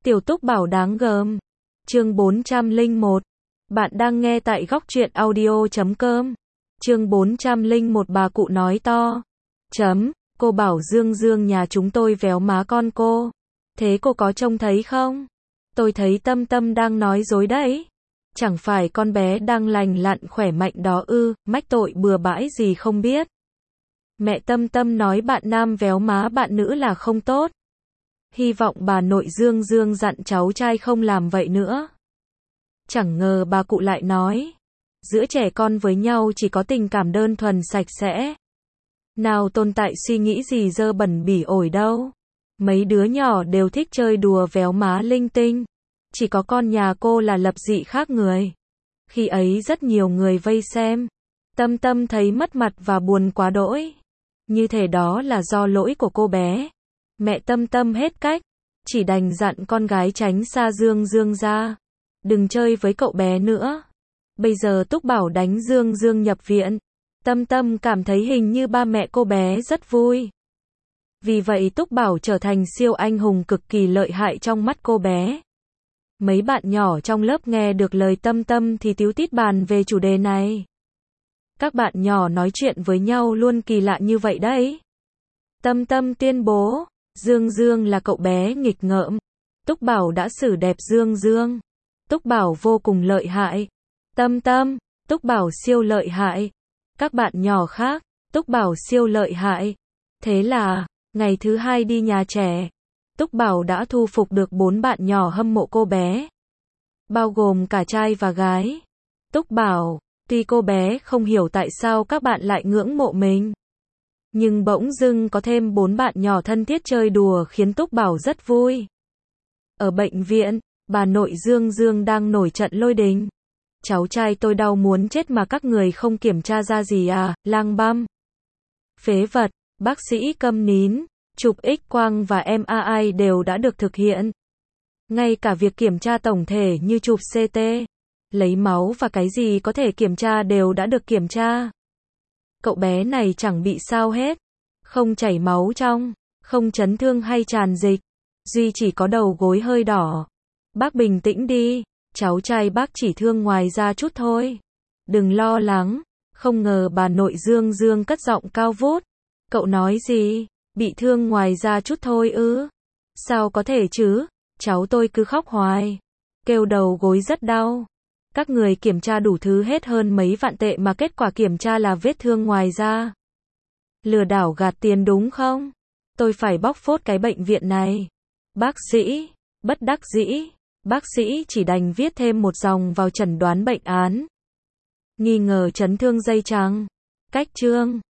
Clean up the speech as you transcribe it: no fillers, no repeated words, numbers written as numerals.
Tiểu Túc Bảo đáng gờm. Chương 401. Bạn đang nghe tại góc truyện audio.com. Chương 401 bà cụ nói to. Cô bảo Dương Dương nhà chúng tôi véo má con cô. Thế cô có trông thấy không? Tôi thấy Tâm Tâm đang nói dối đấy. Chẳng phải con bé đang lành lặn khỏe mạnh đó ư, mách tội bừa bãi gì không biết. Mẹ Tâm Tâm nói bạn nam véo má bạn nữ là không tốt. Hy vọng bà nội Dương Dương dặn cháu trai không làm vậy nữa. Chẳng ngờ bà cụ lại nói, giữa trẻ con với nhau chỉ có tình cảm đơn thuần sạch sẽ. Nào tồn tại suy nghĩ gì dơ bẩn bỉ ổi đâu. Mấy đứa nhỏ đều thích chơi đùa véo má linh tinh. Chỉ có con nhà cô là lập dị khác người. Khi ấy rất nhiều người vây xem. Tâm Tâm thấy mất mặt và buồn quá đỗi. Như thể đó là do lỗi của cô bé. Mẹ Tâm Tâm hết cách, chỉ đành dặn con gái tránh xa Dương Dương ra. Đừng chơi với cậu bé nữa. Bây giờ Túc Bảo đánh Dương Dương nhập viện. Tâm Tâm cảm thấy hình như ba mẹ cô bé rất vui. Vì vậy Túc Bảo trở thành siêu anh hùng cực kỳ lợi hại trong mắt cô bé. Mấy bạn nhỏ trong lớp nghe được lời Tâm Tâm thì tíu tít bàn về chủ đề này. Các bạn nhỏ nói chuyện với nhau luôn kỳ lạ như vậy đấy. Tâm Tâm tuyên bố, Dương Dương là cậu bé nghịch ngợm. Túc Bảo đã xử đẹp Dương Dương. Túc Bảo vô cùng lợi hại. Tâm Tâm, Túc Bảo siêu lợi hại. Các bạn nhỏ khác, Túc Bảo siêu lợi hại. Thế là, ngày thứ hai đi nhà trẻ, Túc Bảo đã thu phục được 4 bạn nhỏ hâm mộ cô bé. Bao gồm cả trai và gái. Túc Bảo, tuy cô bé không hiểu tại sao các bạn lại ngưỡng mộ mình. Nhưng bỗng dưng có thêm 4 bạn nhỏ thân thiết chơi đùa khiến Túc Bảo rất vui. Ở bệnh viện, bà nội Dương Dương đang nổi trận lôi đình. Cháu trai tôi đau muốn chết mà các người không kiểm tra ra gì à, lang băm. Phế vật, bác sĩ câm nín, chụp X-quang và MRI đều đã được thực hiện. Ngay cả việc kiểm tra tổng thể như chụp CT, lấy máu và cái gì có thể kiểm tra đều đã được kiểm tra. Cậu bé này chẳng bị sao hết. Không chảy máu trong, không chấn thương hay tràn dịch. Duy chỉ có đầu gối hơi đỏ. Bác bình tĩnh đi, cháu trai bác chỉ thương ngoài da chút thôi. Đừng lo lắng. Không ngờ bà nội Dương Dương cất giọng cao vút. Cậu nói gì? Bị thương ngoài da chút thôi ư? Sao có thể chứ? Cháu tôi cứ khóc hoài. Kêu đầu gối rất đau. Các người kiểm tra đủ thứ hết hơn mấy vạn tệ mà kết quả kiểm tra là vết thương ngoài da. Lừa đảo gạt tiền đúng không? Tôi phải bóc phốt cái bệnh viện này. Bác sĩ, bất đắc dĩ, bác sĩ chỉ đành viết thêm một dòng vào chẩn đoán bệnh án. Nghi ngờ chấn thương dây chằng. Cách chương.